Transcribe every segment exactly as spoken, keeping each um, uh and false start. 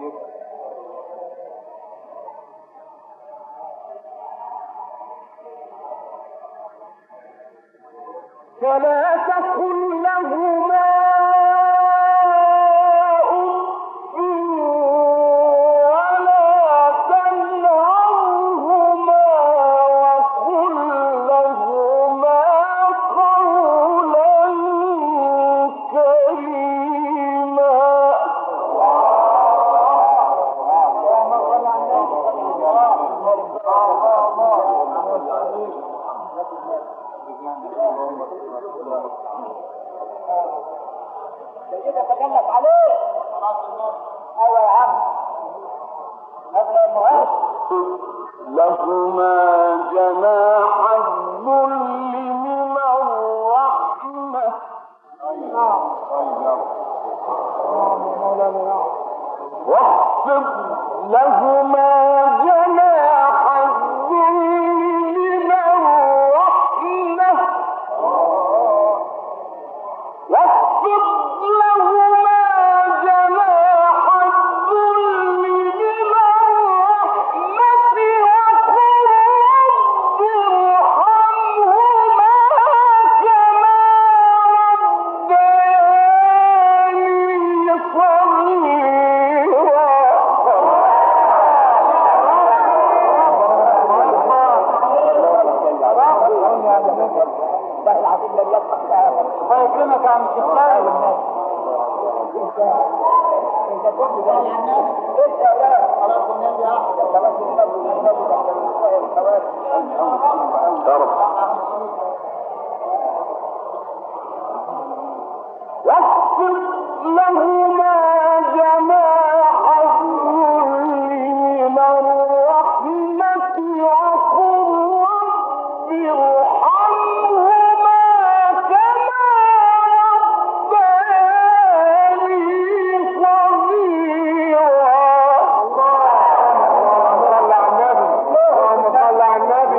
فلا تقل لهما سيدة تجلت عليه. ايوه يا عم نبغى المهاجر لهما جناح الذل من الرحمة واخفض لهما جناح الذل من الرحمة واخفض لهما جناح الذل من الرحمة وقل رب ارحمهما كما ربياني صغيرا. الله العظيم لم يبقى الله يكرمك يا عم الشيخ. انت كنت زي الناس انت لا خلاص النبي احد خلاص النبي النبي واخفض لهما جناح الذل من الرحمة وقل رب ارحمهما كما ربياني صغيرا. اللهم صل على النبي. اللهم صل على النبي.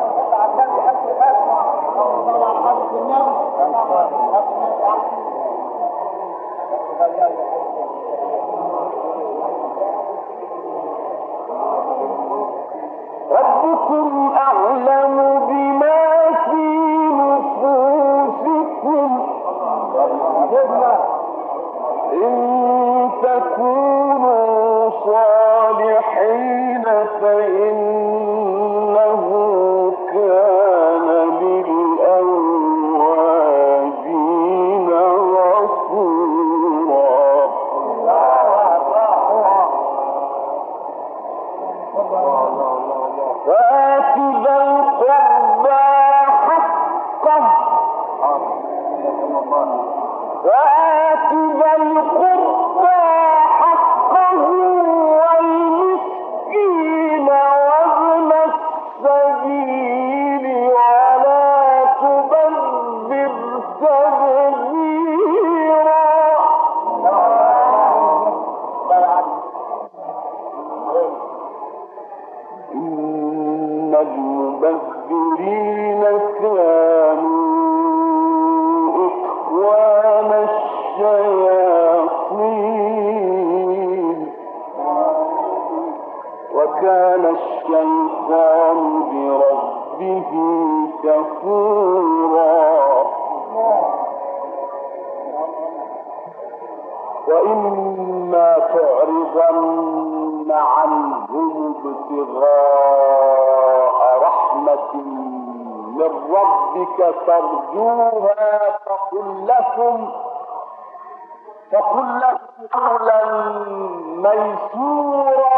ربكم أعلم بما في نفوسكم إن تكونوا صالحين فإنه كان للأوابين غفورا. وآت ذا القربى حقه وآت ذا القربى حقه والمسكين وابن السبيل ولا تبذر تبذيرا. إن المبذرين كانوا إخوان الشياطين وكان الشيطان بربه كفورا. وإما تعرضن عنهم ابتغاء رحمة من ربك ترجوها فقل لهم فقل لهم قولا ميسورا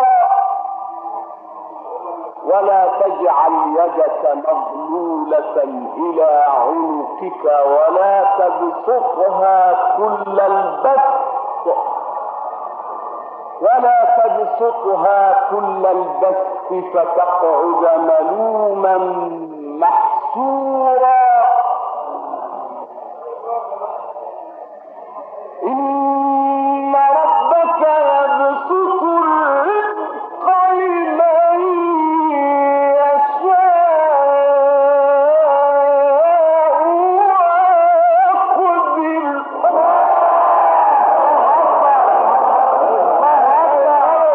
ولا تجعل يدك مغلولة إلى عنقك ولا تبسطها كل البسط ولا تبسطها كل البسط فتقعد ملوما محسورا. إن ربك يبسط الرزق لمن يشاء ويقدر.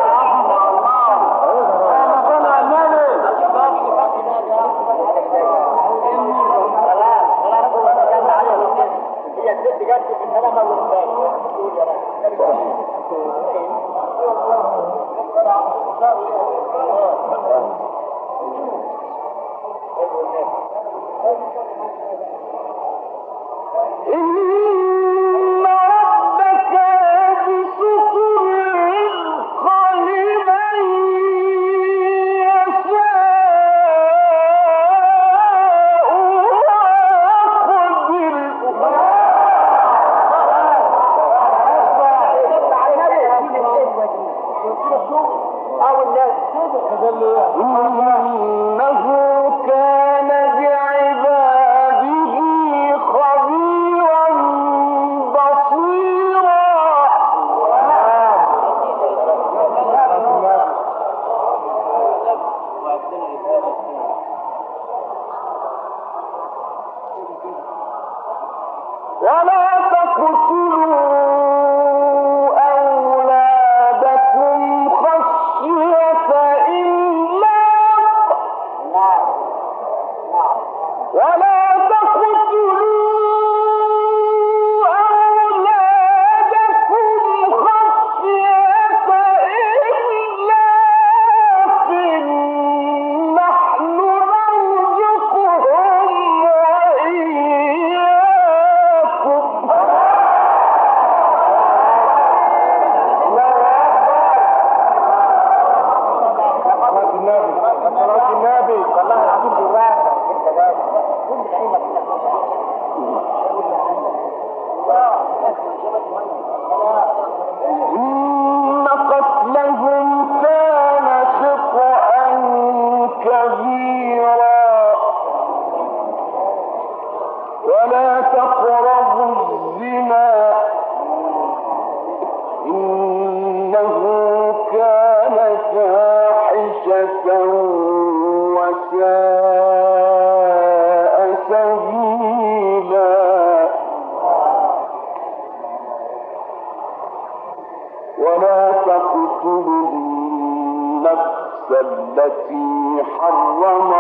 التي حرم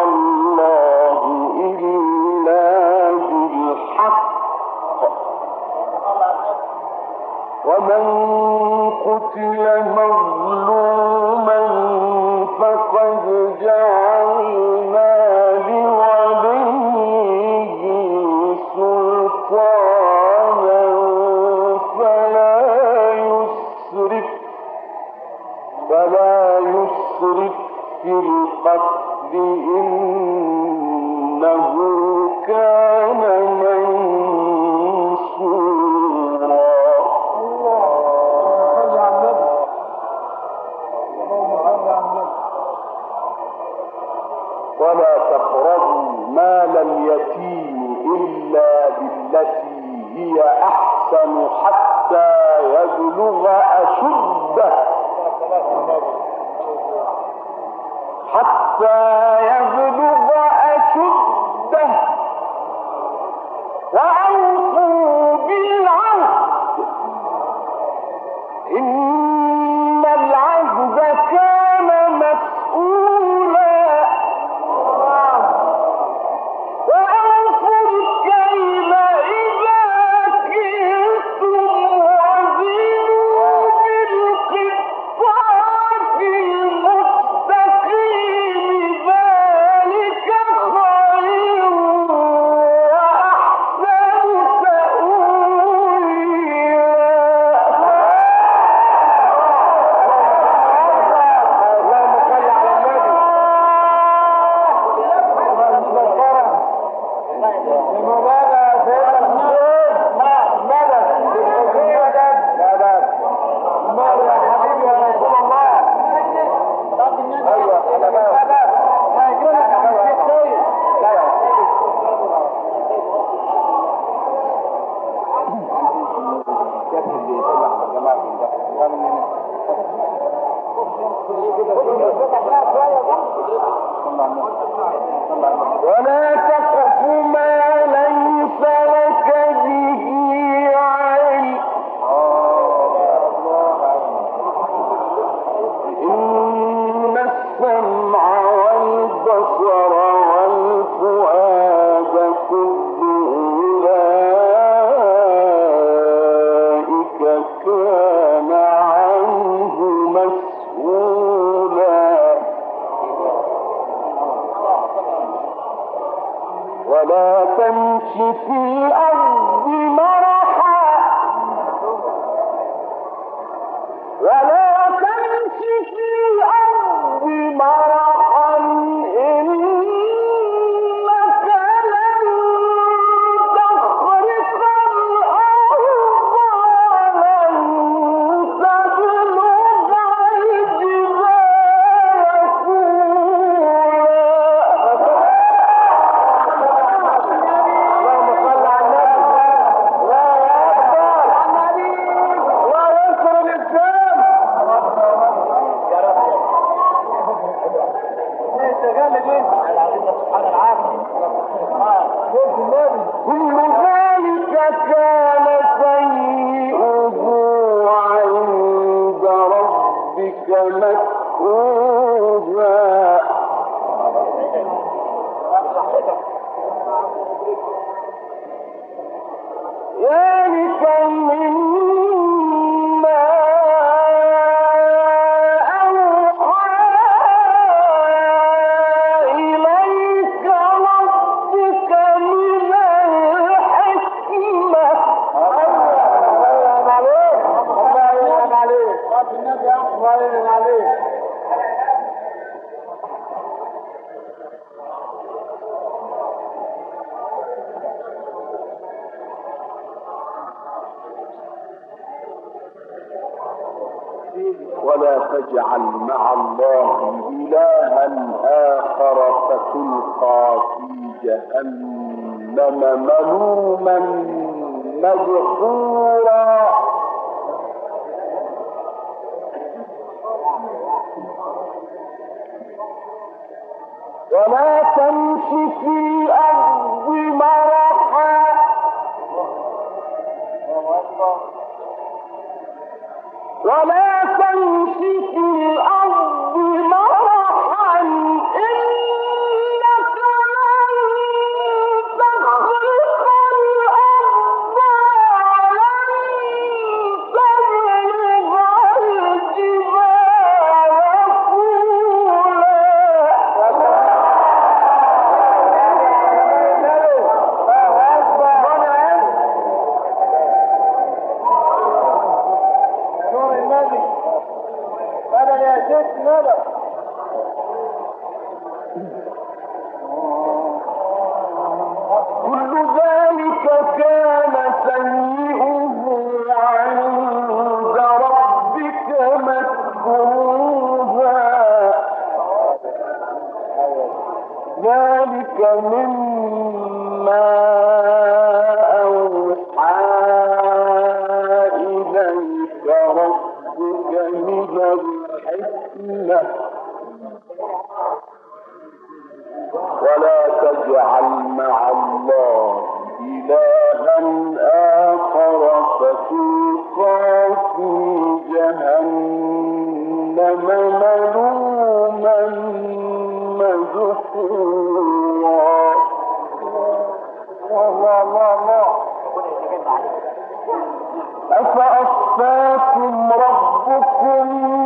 الله إلا بالحق ومن قتل مظلوما فقد جعلنا لوليه سلطانا فلا يسرف فلا يسرف في القتل إنه كان منصورا. ولا تقربوا مال اليتيم إلا بالتي هي أحسن حتى يبلغ أشده حتى يبلغ أشده وأوفوا بالعهد إن العهد كان مسؤولا وأوفوا الكيل إذا كلتم وزنوا بالقسطاس المستقيم ذلك خير وأحسن ولا تقف ما ليس لك به علم إن السمع والبصر والفؤاد كل أولئك كان عنه ولا تمش في الأرض مرحا إنك لن تخرق الأرض ولن تبلغ الجبال كل ذلك كان سيئه عند ربك مكروها ذلك مما أوحى إليك ربك من الحكمة. ولا تجعل مع الله إلها آخر فتلقى في جهنم ملوما مدحورا. ولا تمش في الأرض مرحا ولا تمش في الأرض مرحا إنك لن تخرق الأرض ولن تبلغ الجبال كل ذلك كان سيئه عند ربك مكروها. ذلك مما أوحى إليك ربك من الحكمة. ولا تجعل مع الله إلها آخر فتلقى في جهنم ملوما مدحورا. الله الله الله. أفأصفاكم ربكم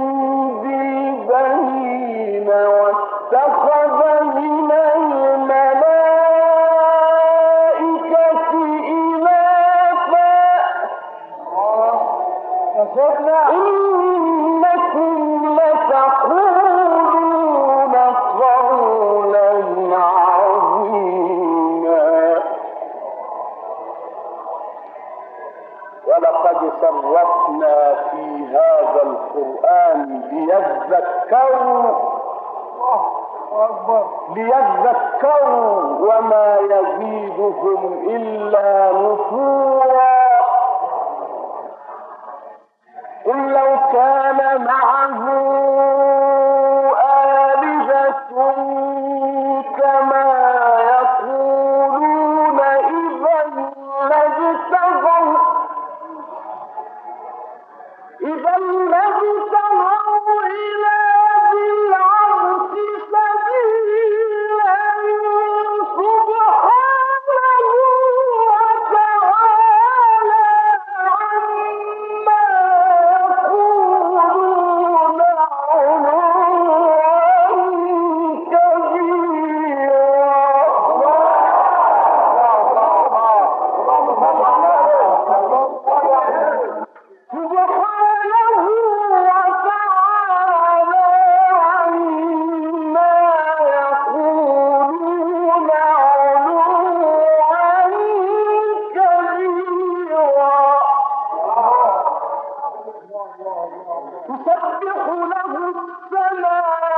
بالبنين واتخذ من الملائكة إناثا إنكم لتقولون قولا عظيما. ولقد صرفنا في هذا القرآن ليذكروا ليذكروا وما يزيدهم إلا نفورا. قل لو كان معه آلهة كما يقولون إذا لابتغوا إذا لابتغوا إلى ذي العرش سبيلا سبحانه وتعالى عما يقولون تسبح له السماوات